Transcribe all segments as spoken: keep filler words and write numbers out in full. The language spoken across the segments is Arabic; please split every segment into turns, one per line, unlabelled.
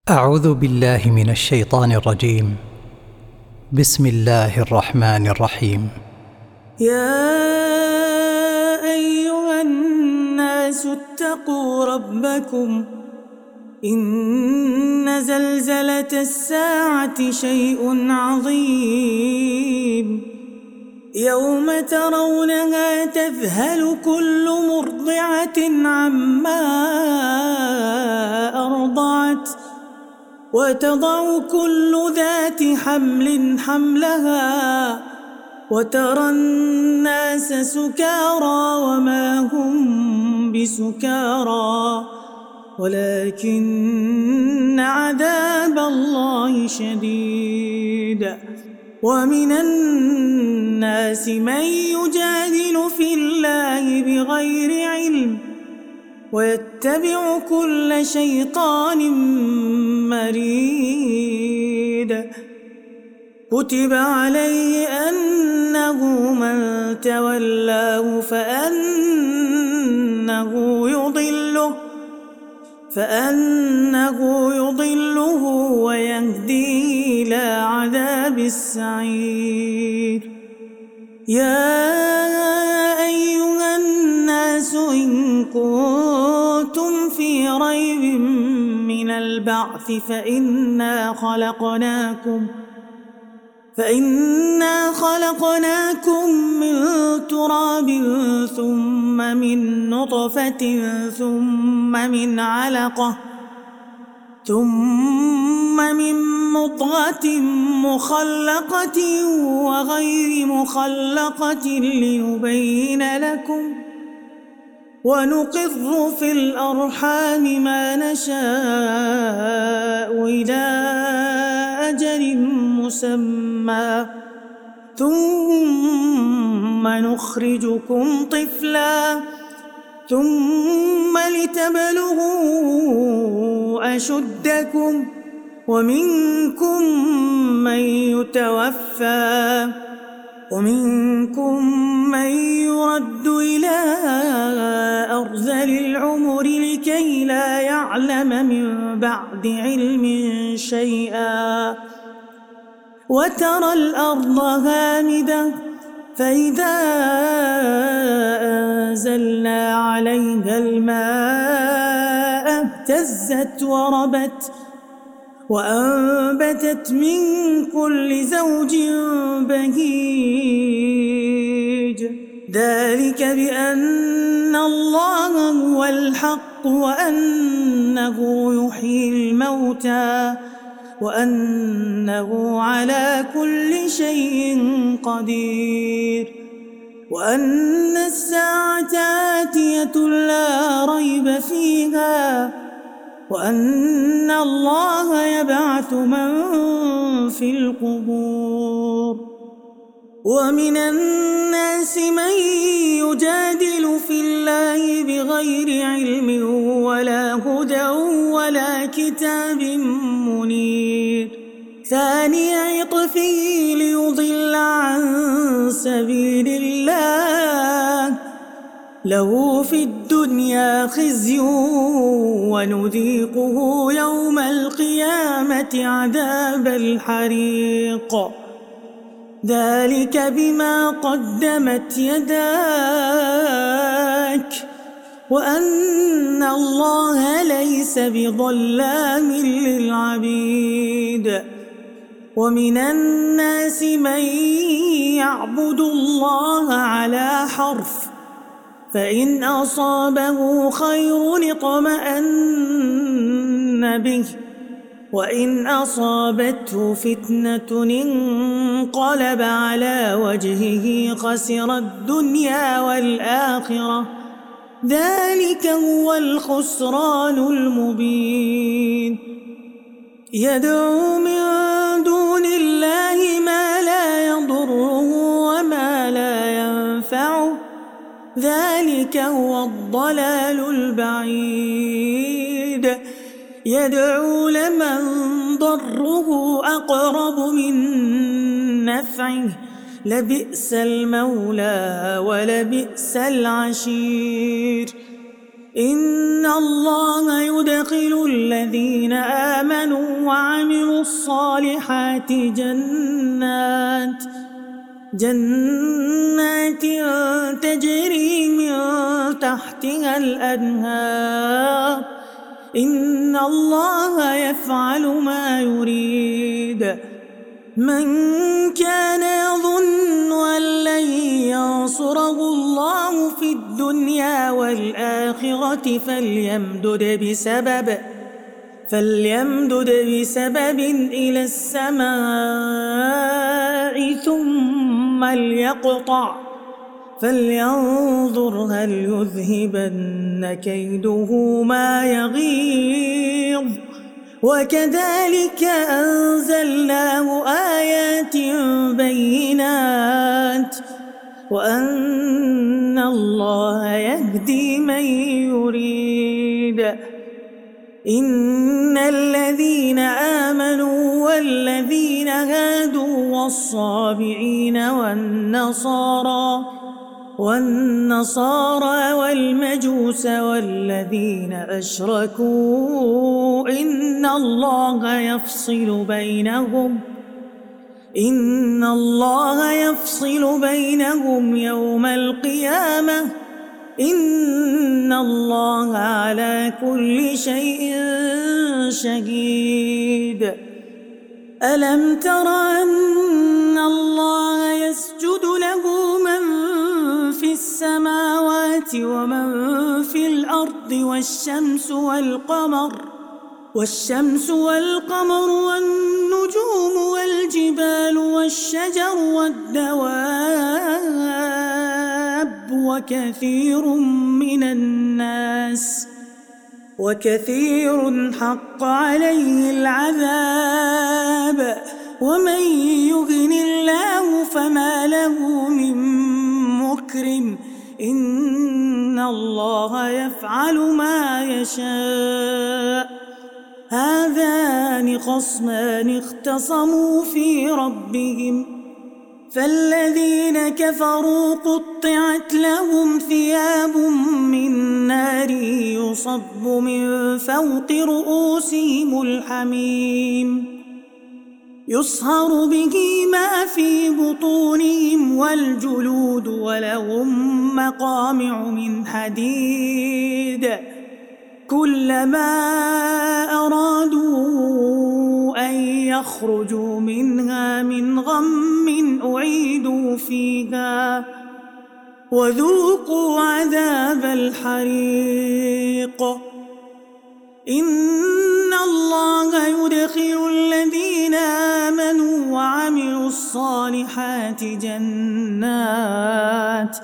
أعوذ بالله من الشيطان الرجيم. بسم الله الرحمن الرحيم.
يا أيها الناس اتقوا ربكم إن زلزلة الساعة شيء عظيم يوم ترونها تذهل كل مرضعة عما أرضعت وتضع كل ذات حمل حملها وترى الناس سكارى وما هم بسكارى ولكن عذاب الله شديد. ومن الناس من يجادل في الله بغير علم ويتبع كل شيطان مريد. كتب عليه أنه من تولاه فأنه يضله فأنه يضله ويهديه إلى عذاب السعير. يا أيها الناس إن كنتم في ريب من البعث فإنا خلقناكم فإنا خلقناكم من تراب ثم من نطفة ثم من علقة ثم من مضغة مخلقة وغير مخلقة لنبين لكم ونقر في الأرحام ما نشاء إلى أجل مسمى ثم نخرجكم طفلا ثم لتبلغوا أشدكم ومنكم من يتوفى ومنكم من يرد إلى أرذل العمر لكي لا يعلم من بعد علم شيئا. وترى الأرض هامدة فإذا أنزلنا عليها الماء اهتزت وربت وأنبتت من كل زوج بهيج. ذلك بأن الله هو الحق وأنه يحيي الموتى وأنه على كل شيء قدير وأن الساعة آتية لا ريب فيها وأن الله يبعث من في القبور. ومن الناس من يجادل في الله بغير علم ولا هدى ولا كتاب منير. ثاني عطفه ليضل عن سبيل الله له في الدنيا خزي ونذيقه يوم القيامة عذاب الحريق. ذلك بما قدمت يداك وأن الله ليس بظلام للعبيد. ومن الناس من يعبد الله على حرف فإن أصابه خير اطمأن به وإن أصابته فتنة انقلب على وجهه خسر الدنيا والآخرة. ذلك هو الخسران المبين. يدعو من دون الله ما لا يضره وما لا ينفعه ذلك هو الضلال البعيد. يدعو لمن ضره أقرب من نفعه لبئس المولى ولبئس العشير. إن الله يدخل الذين آمنوا وعملوا الصالحات جنات جنات تجري من تحتها الأنهار إن الله يفعل ما يريد. من كان يظن أن لن ينصره الله في الدنيا والآخرة فليمدد بسبب فليمدد بسبب إلى السماء ثم ليقطع فلينظر هل يذهبن كيده ما يغيظ. وكذلك أنزلناه آيات بينات وأن الله يهدي من يريد. إن الذين آمنوا والذين هادوا والصابئين والنصارى والنصارى والمجوس والذين أشركوا إن الله يفصل بينهم إن الله يفصل بينهم يوم القيامة إن الله على كل شيء شهيد. ألم تر أن الله يسجد له من في السماوات ومن في الأرض والشمس والقمر والشمس والقمر والنجوم والجبال والشجر والدواب وكثير من الناس وكثير حق عليه العذاب ومن يهن الله فما له من مكرم إن الله يفعل ما يشاء. هذان خصمان اختصموا في ربهم فالذين كفروا قطعت لهم ثياب من نار يصب من فوق رؤوسهم الحميم يصهر به ما في بطونهم والجلود ولهم مقامع من حديد كلما أرادوا أن يخرجوا منها من غم أعيدوا فيها وذوقوا عذاب الحريق. إن الله يدخل الذين آمنوا وعملوا الصالحات جنات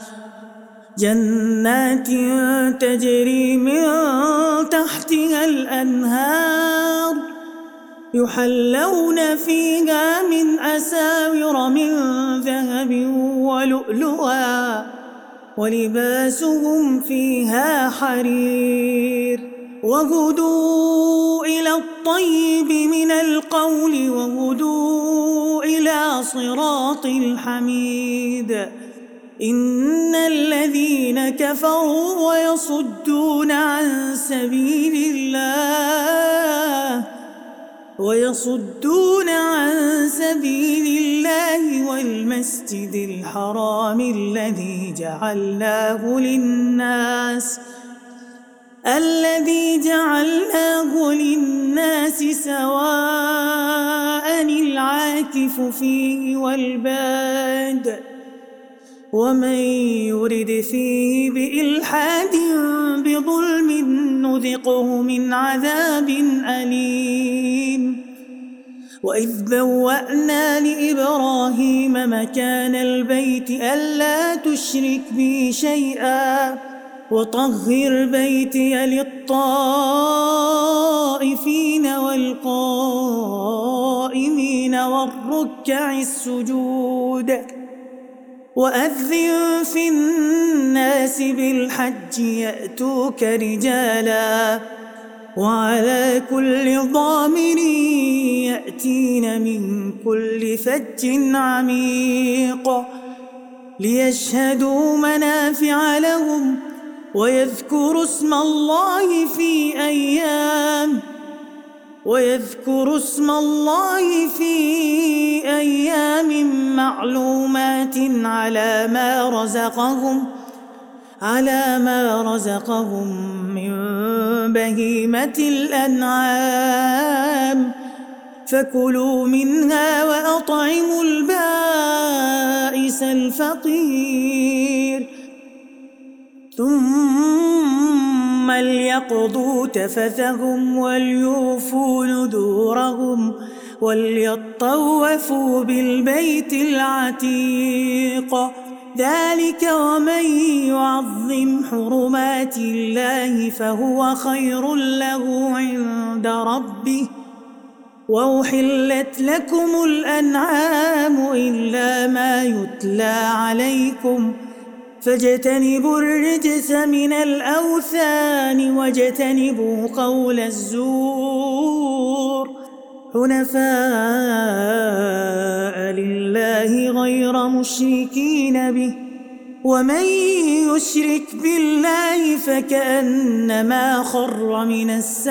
جنات تجري من تحتها الأنهار يحلون فيها من أساور من ذهب ولؤلؤا ولباسهم فيها حرير وهدوا إلى الطيب من القول وهدوا إلى صراط الحميد. إن الذين كفروا ويصدون عن سبيل الله ويصدون عن سبيل الله والمسجد الحرام الذي جعلناه للناس الذي جعلناه للناس سواء العاكف فيه والباد ومن يرد فيه بإلحاد بظلم نذقه من عذاب أليم. وإذ بوأنا لإبراهيم مكان البيت ألا تشرك بي شيئا وطهر بيتي للطائفين والقائمين والركع السجود وأذن في الناس بالحج يأتوك رجالا وعلى كل ضامر يأتين من كل فج عميق ليشهدوا منافع لهم ويذكر اسم الله في أيام ويذكر اسم الله في أيام معلومات على ما رزقهم على ما رزقهم من بهيمة الأنعام فكلوا منها وأطعموا البائس الفقير ثم ليقضوا تفثهم وليوفوا نذورهم وليطوفوا بالبيت العتيق ذلك ومن يعظم حرمات الله فهو خير له عند ربه وأحلت لكم الأنعام إلا ما يتلى عليكم فاجتنبوا الرجس من الأوثان واجتنبوا قول الزور حنفاء لله غير مشركين به ومن يشرك بالله فكأنما خر من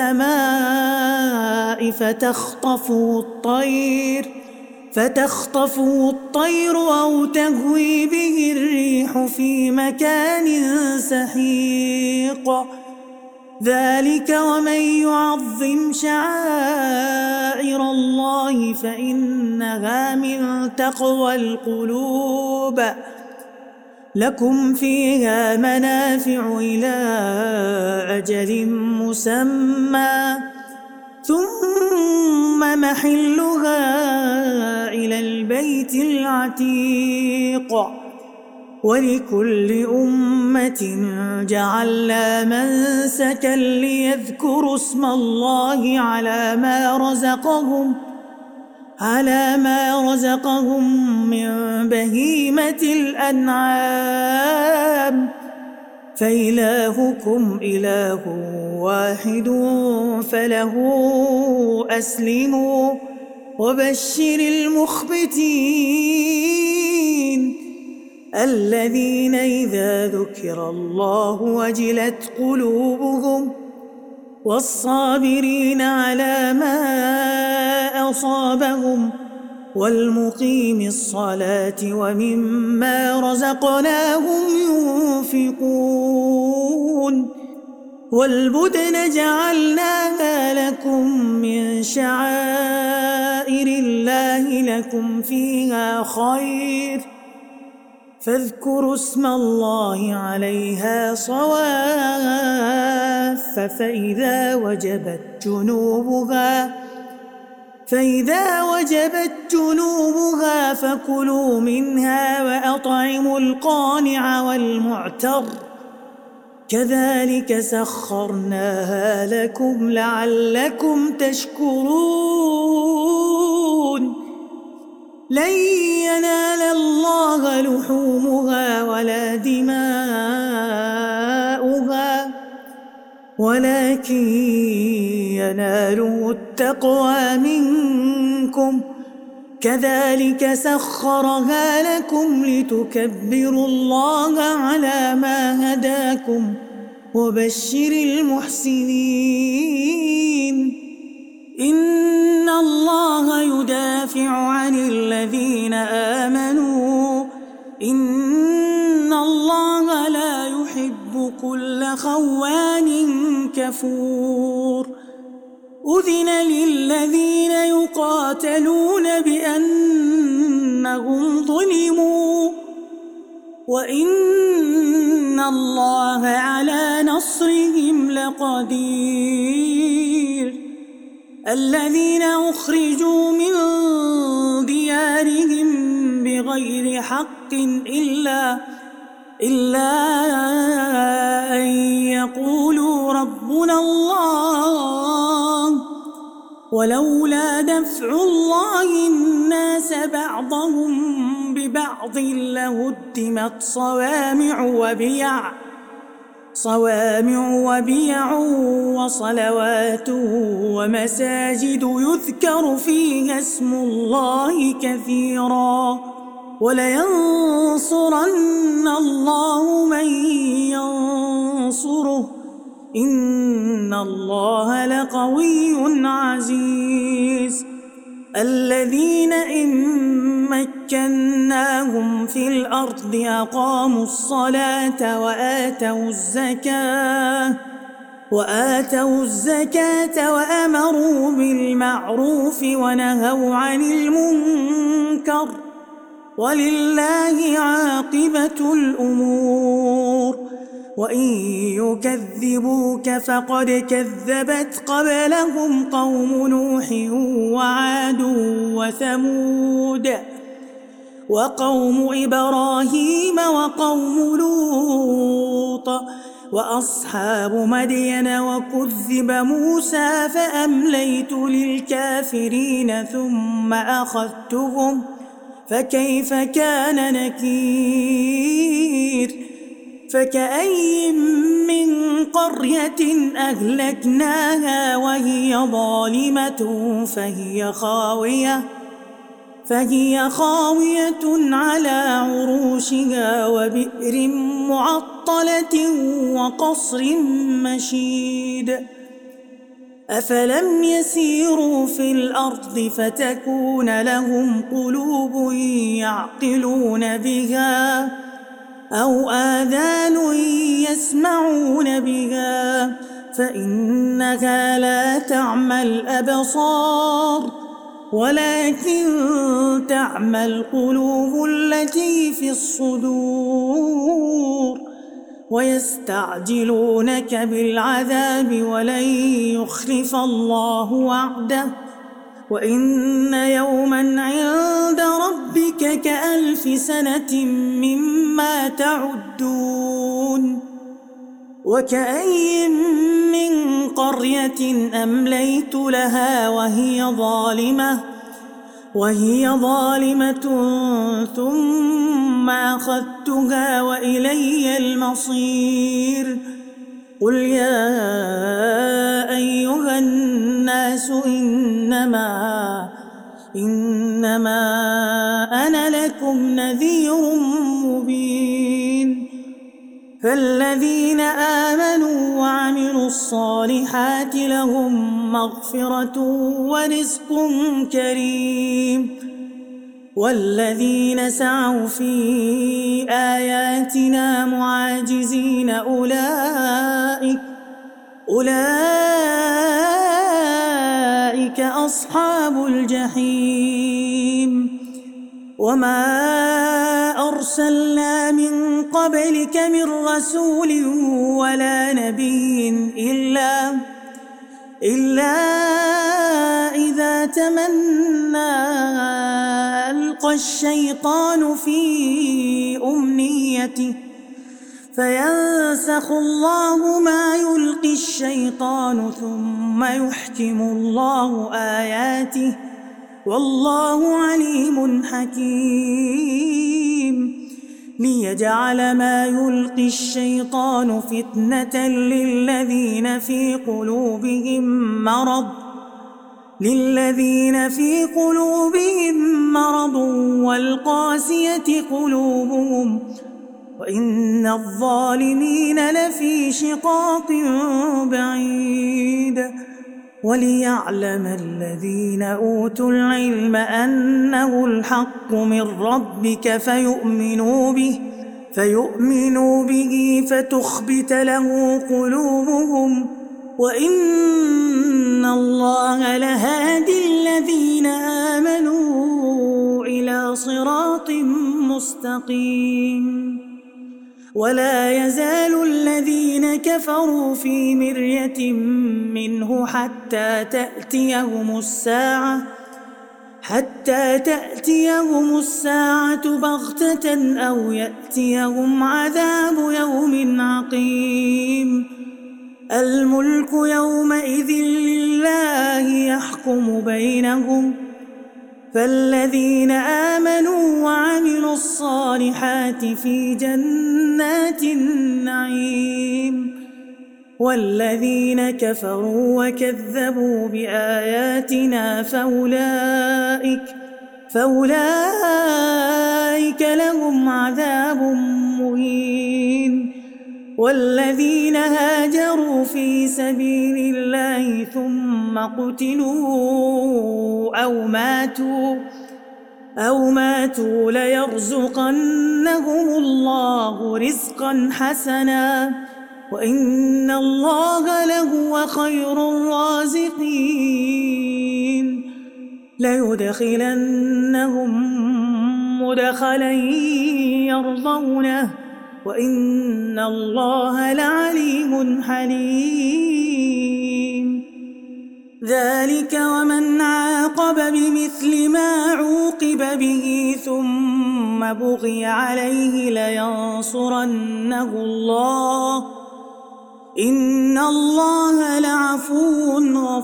السماء فتخطفه الطير فتخطفه الطير أو تهوي به الريح في مكان سحيق ذلك ومن يعظم شعائر الله فإنها من تقوى القلوب لكم فيها منافع إلى أجل مسمى ثم محلها إلى البيت العتيق ولكل أمة جعلنا منسكا ليذكروا اسم الله على ما رزقهم على ما رزقهم من بهيمة الأنعام فإلهكم إله واحد فله أسلموا وبشر المخبتين الذين إذا ذكر الله وجلت قلوبهم والصابرين على ما أصابهم والمقيم الصلاة ومما رزقناهم ينفقون والبدن جعلناها لكم من شعائر الله لكم فيها خير فاذكروا اسم الله عليها صواف فإذا وجبت جنوبها فإذا وجبت جنوبها فكلوا منها وأطعموا القانع والمعتر كذلك سخرناها لكم لعلكم تشكرون لن ينال الله لحومها ولا دماؤها ولكن يناله التقوى منكم كذلك سخرها لكم لتكبروا الله على ما هداكم وبشر المحسنين إن الله يدافع عن الذين آمنوا إن الله لا يحب كل خوان كفور أذن للذين يقاتلون بأنهم ظلموا وإن الله على نصرهم لقدير الذين أخرجوا من ديارهم بغير حق إلا إلا أن يقولوا ربنا الله ولولا دفع الله الناس بعضهم ببعض لهدمت صوامع وبيع صوامع وبيع وصلوات ومساجد يذكر فيها اسم الله كثيرا ولينصرن الله من ينصره إن الله لقوي عزيز. الذين إن مكناهم في الأرض أقاموا الصلاة وآتوا الزكاة وآتوا الزكاة وأمروا بالمعروف ونهوا عن المنكر ولله عاقبة الأمور. وإن يكذبوك فقد كذبت قبلهم قوم نوح وعاد وثمود وقوم إبراهيم وقوم لوط وأصحاب مدين وكذب موسى فأمليت للكافرين ثم أخذتهم فكيف كان نكير. فكأي من قرية أهلكناها وهي ظالمة فهي خاوية فهي خاوية على عروشها وبئر معطلة وقصر مشيد. أفلم يسيروا في الأرض فتكون لهم قلوب يعقلون بها أو آذان يسمعون بها فإنها لا تعمى الأبصار ولكن تعمى القلوب التي في الصدور. ويستعجلونك بالعذاب ولن يخلف الله وعده وإن يوما عند ربك كألف سنة مما تعدون. وكأي من قرية أمليت لها وهي ظالمة وهي ظالمة ثم أخذتها وإلي المصير. قل يا أيها الناس إنما إنما أنا لكم نذير مبين. فالذين آمنوا وعملوا الصالحات لهم مغفرة ورزق كريم. والذين سعوا في آياتنا معاجزين أولئك أولئك أصحاب الجحيم. وما أرسلنا من قبلك من رسول ولا نبي إلا إلا إذا تمنى ألقى الشيطان في أمنيته فينسخ الله ما يلقي الشيطان ثم يحكم الله آياته والله عليم حكيم. ليجعل ما يلقي الشيطان فتنة للذين في قلوبهم مرض للذين في قلوبهم مرض والقاسية قلوبهم وإن الظالمين لفي شقاق بعيد. وليعلم الذين أوتوا العلم أنه الحق من ربك فيؤمنوا به فيؤمنوا به فتخبت له قلوبهم وإن الله لهادي الذين آمنوا إلى صراط مستقيم. ولا يزال الذين كفروا في مرية منه حتى تأتيهم الساعة حتى تأتيهم الساعة بغتة أو يأتيهم عذاب يوم عقيم. الملك يومئذ لله يحكم بينهم فالذين آمنوا وعملوا الصالحات في جنات النعيم والذين كفروا وكذبوا بآياتنا فأولئك فأولئك لهم عذاب مهين. والذين هاجروا في سبيل الله ثم قتلوا أو ماتوا أو ماتوا ليرزقنهم الله رزقا حسنا وإن الله لهو خير الرازقين. ليدخلنهم مدخلا يرضونه وإن الله لعليم حليم. ذلك ومن عاقب بمثل ما عوقب به ثم بغي عليه لينصرنه الله إن الله لعفو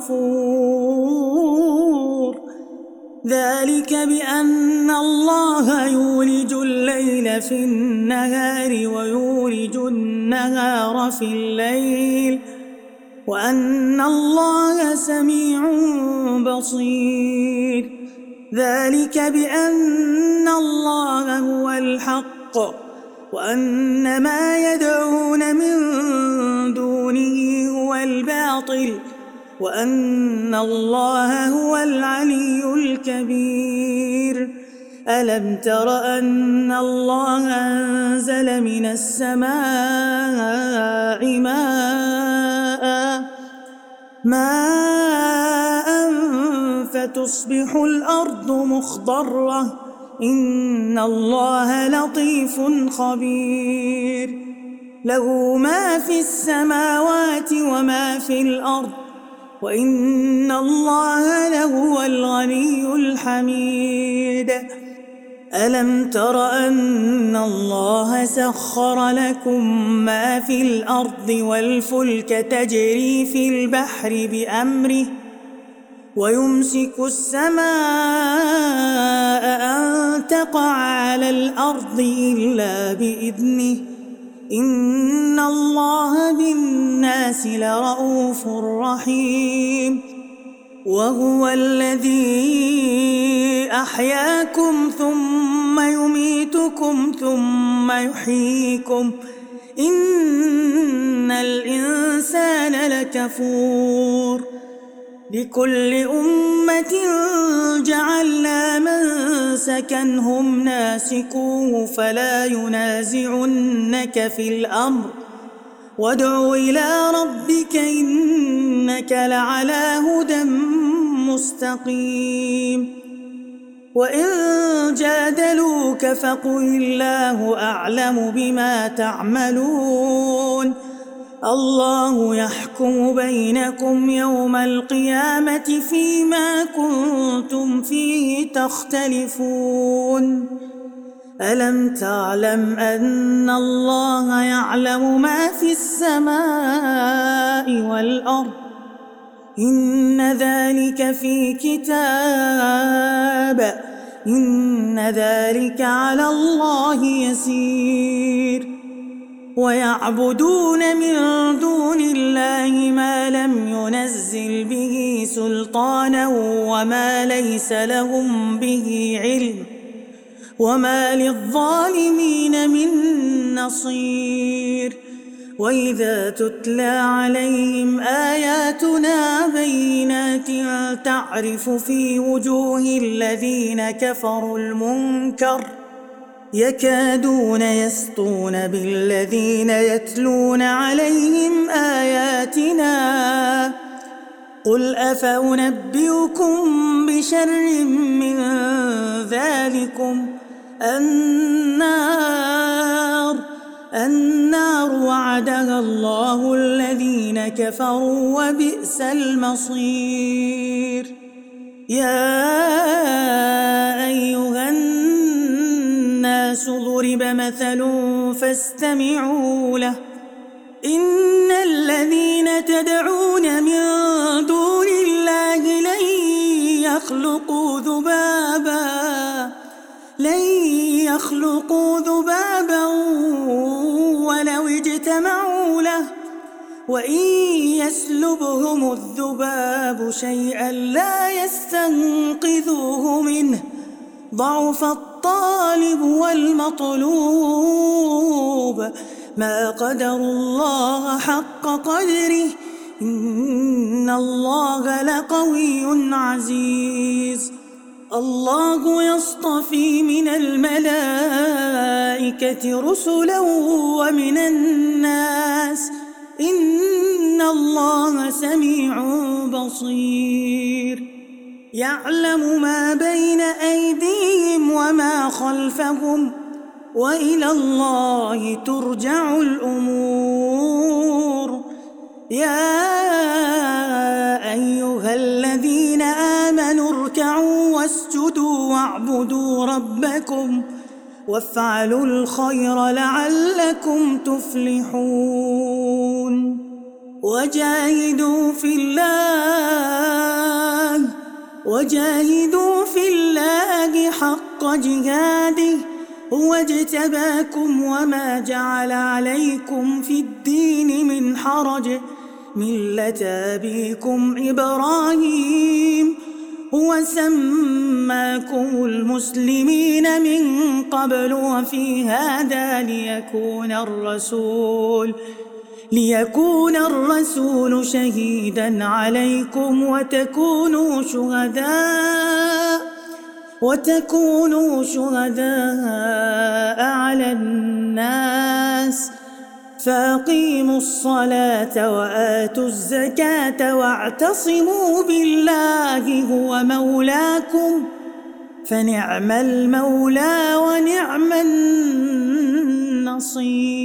غفور. ذلك بأن الله يولج الليل في النهار ويولج النهار في الليل وأن الله سميع بصير. ذلك بأن الله هو الحق وأن ما يدعون من دونه هو الباطل وأن الله هو العلي الكبير. ألم تر أن الله أنزل من السماء ماء ماء فتصبح الأرض مخضرة إن الله لطيف خبير. له ما في السماوات وما في الأرض وإن الله لهو الغني الحميد. ألم تر أن الله سخر لكم ما في الأرض والفلك تجري في البحر بأمره ويمسك السماء أن تقع على الأرض إلا بإذنه إن الله بالناس لرءوف رحيم. وهو الذي أحياكم ثم يميتكم ثم يحييكم إن الإنسان لكفور. لكل أمة جعلنا منسكا هم ناسكوه فلا ينازعنك في الأمر وادع إلى ربك إنك لعلى هدى مستقيم. وإن جادلوك فقل الله أعلم بما تعملون الله يحكم بينكم يوم القيامة فيما كنتم فيه تختلفون. ألم تعلم أن الله يعلم ما في السماء والأرض إن ذلك في كتاب إن ذلك على الله يسير. ويعبدون من دون الله ما لم ينزل به سلطانا وما ليس لهم به علم وما للظالمين من نصير. وإذا تتلى عليهم آياتنا بينات تعرف في وجوه الذين كفروا المنكر يكادون يسطون بالذين يتلون عليهم آياتنا قل أفأنبئكم بشر من ذلكم النار النار وعدها الله الذين كفروا وبئس المصير. يا أيها الناس ضرب مثل فاستمعوا له إن الذين تدعون من دون الله لن يخلقوا ذبابا لن يخلقوا ذبابا ولو اجتمعوا له وإن يسلبهم الذباب شيئا لا يستنقذوه منه ضعف الطالب والمطلوب ما قدروا الله حق قدره إن الله لقوي عزيز الله يصطفي من الملائكة رسلا ومن الناس إن الله سميع بصير يعلم ما بين أيديهم وما خلفهم وإلى الله ترجع الأمور يا أيها الذين آمنوا اركعوا واسجدوا واعبدوا ربكم وافعلوا الخير لعلكم تفلحون وجاهدوا في الله وجاهدوا في الله حق جهاده هو اجتباكم وما جعل عليكم في الدين من حرج ملة أبيكم إبراهيم هو سماكم المسلمين من قبل وفي هذا ليكون الرسول ليكون الرسول شهيدا عليكم وتكونوا شهداء وتكونوا شهداء على الناس فأقيموا الصلاة وآتوا الزكاة واعتصموا بالله هو مولاكم فنعم المولى ونعم النصير.